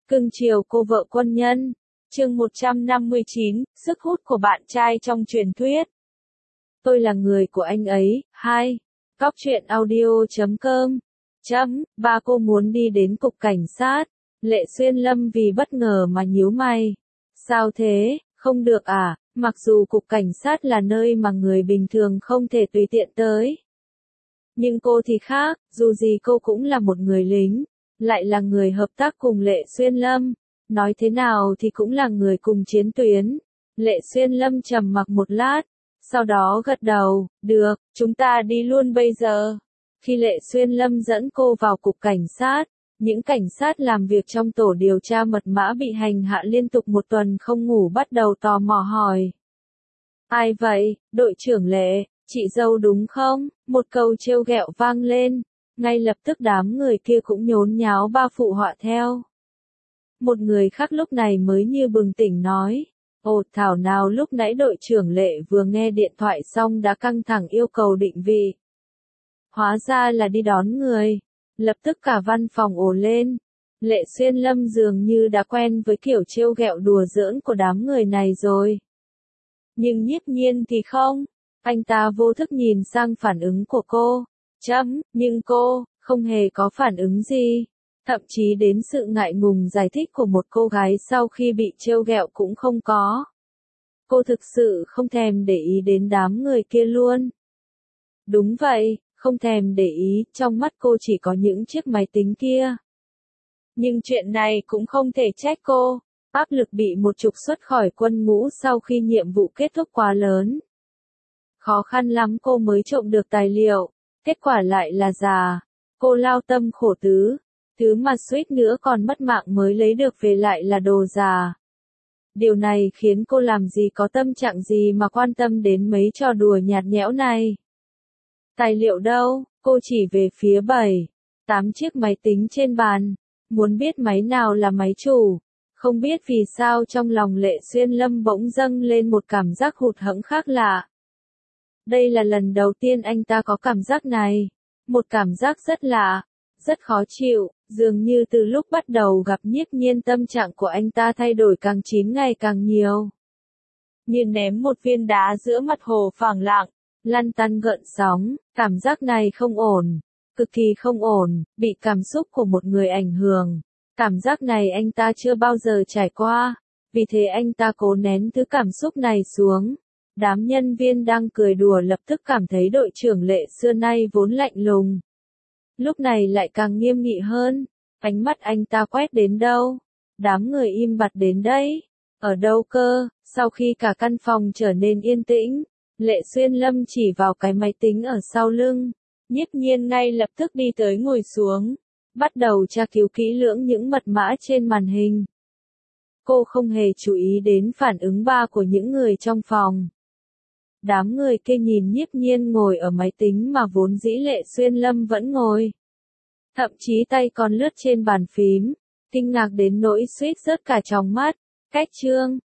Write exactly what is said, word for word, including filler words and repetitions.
Cưng chiều cô vợ quân nhân. Chương một trăm năm mươi chín, sức hút của bạn trai trong truyền thuyết. Tôi là người của anh ấy. Hai. Cóc truyện audio chấm com. Chấm, ba cô muốn đi đến cục cảnh sát. Lệ Xuyên Lâm vì bất ngờ mà nhíu mày. Sao thế, không được à, mặc dù cục cảnh sát là nơi mà người bình thường không thể tùy tiện tới. Nhưng cô thì khác, dù gì cô cũng là một người lính, lại là người hợp tác cùng Lệ Xuyên Lâm. Nói thế nào thì cũng là người cùng chiến tuyến. Lệ Xuyên Lâm trầm mặc một lát, sau đó gật đầu, được, chúng ta đi luôn bây giờ. Khi Lệ Xuyên Lâm dẫn cô vào cục cảnh sát, những cảnh sát làm việc trong tổ điều tra mật mã bị hành hạ liên tục một tuần không ngủ bắt đầu tò mò hỏi. Ai vậy, đội trưởng Lệ, chị dâu đúng không? Một câu trêu ghẹo vang lên, ngay lập tức đám người kia cũng nhốn nháo ba phụ họa theo. Một người khác lúc này mới như bừng tỉnh nói, ồ thảo nào lúc nãy đội trưởng Lệ vừa nghe điện thoại xong đã căng thẳng yêu cầu định vị. Hóa ra là đi đón người, lập tức cả văn phòng ồ lên. Lệ Xuyên Lâm dường như đã quen với kiểu trêu ghẹo đùa giỡn của đám người này rồi. Nhưng Nhiếp Nhiên thì không, anh ta vô thức nhìn sang phản ứng của cô, chấm, nhưng cô, không hề có phản ứng gì. Thậm chí đến sự ngại ngùng giải thích của một cô gái sau khi bị trêu ghẹo cũng không có. Cô thực sự không thèm để ý đến đám người kia luôn. Đúng vậy, không thèm để ý, trong mắt cô chỉ có những chiếc máy tính kia. Nhưng chuyện này cũng không thể trách cô, áp lực bị một trục xuất khỏi quân ngũ sau khi nhiệm vụ kết thúc quá lớn. Khó khăn lắm cô mới trộm được tài liệu, kết quả lại là giả. Cô lao tâm khổ tứ. Thứ mà suýt nữa còn mất mạng mới lấy được về lại là đồ giả. Điều này khiến cô làm gì có tâm trạng gì mà quan tâm đến mấy trò đùa nhạt nhẽo này. Tài liệu đâu, cô chỉ về phía bảy, tám chiếc máy tính trên bàn, muốn biết máy nào là máy chủ. Không biết vì sao trong lòng Lệ Xuyên Lâm bỗng dâng lên một cảm giác hụt hẫng khác lạ. Đây là lần đầu tiên anh ta có cảm giác này, một cảm giác rất lạ, rất khó chịu. Dường như từ lúc bắt đầu gặp Nhiếp Nhiên tâm trạng của anh ta thay đổi càng chín ngày càng nhiều. Như ném một viên đá giữa mặt hồ phẳng lặng, lăn tăn gợn sóng, cảm giác này không ổn, cực kỳ không ổn, bị cảm xúc của một người ảnh hưởng. Cảm giác này anh ta chưa bao giờ trải qua, vì thế anh ta cố nén thứ cảm xúc này xuống. Đám nhân viên đang cười đùa lập tức cảm thấy đội trưởng Lệ xưa nay vốn lạnh lùng. Lúc này lại càng nghiêm nghị hơn, ánh mắt anh ta quét đến đâu? Đám người im bặt đến đấy. Ở đâu cơ? Sau khi cả căn phòng trở nên yên tĩnh, Lệ Xuyên Lâm chỉ vào cái máy tính ở sau lưng. Nhiếp Nhiên ngay lập tức đi tới ngồi xuống, bắt đầu tra cứu kỹ lưỡng những mật mã trên màn hình. Cô không hề chú ý đến phản ứng ba của những người trong phòng. Đám người kia nhìn Nhiếp Nhiên ngồi ở máy tính mà vốn dĩ Lệ Xuyên Lâm vẫn ngồi. Thậm chí tay còn lướt trên bàn phím, kinh ngạc đến nỗi suýt rớt cả tròng mắt. Cách chương,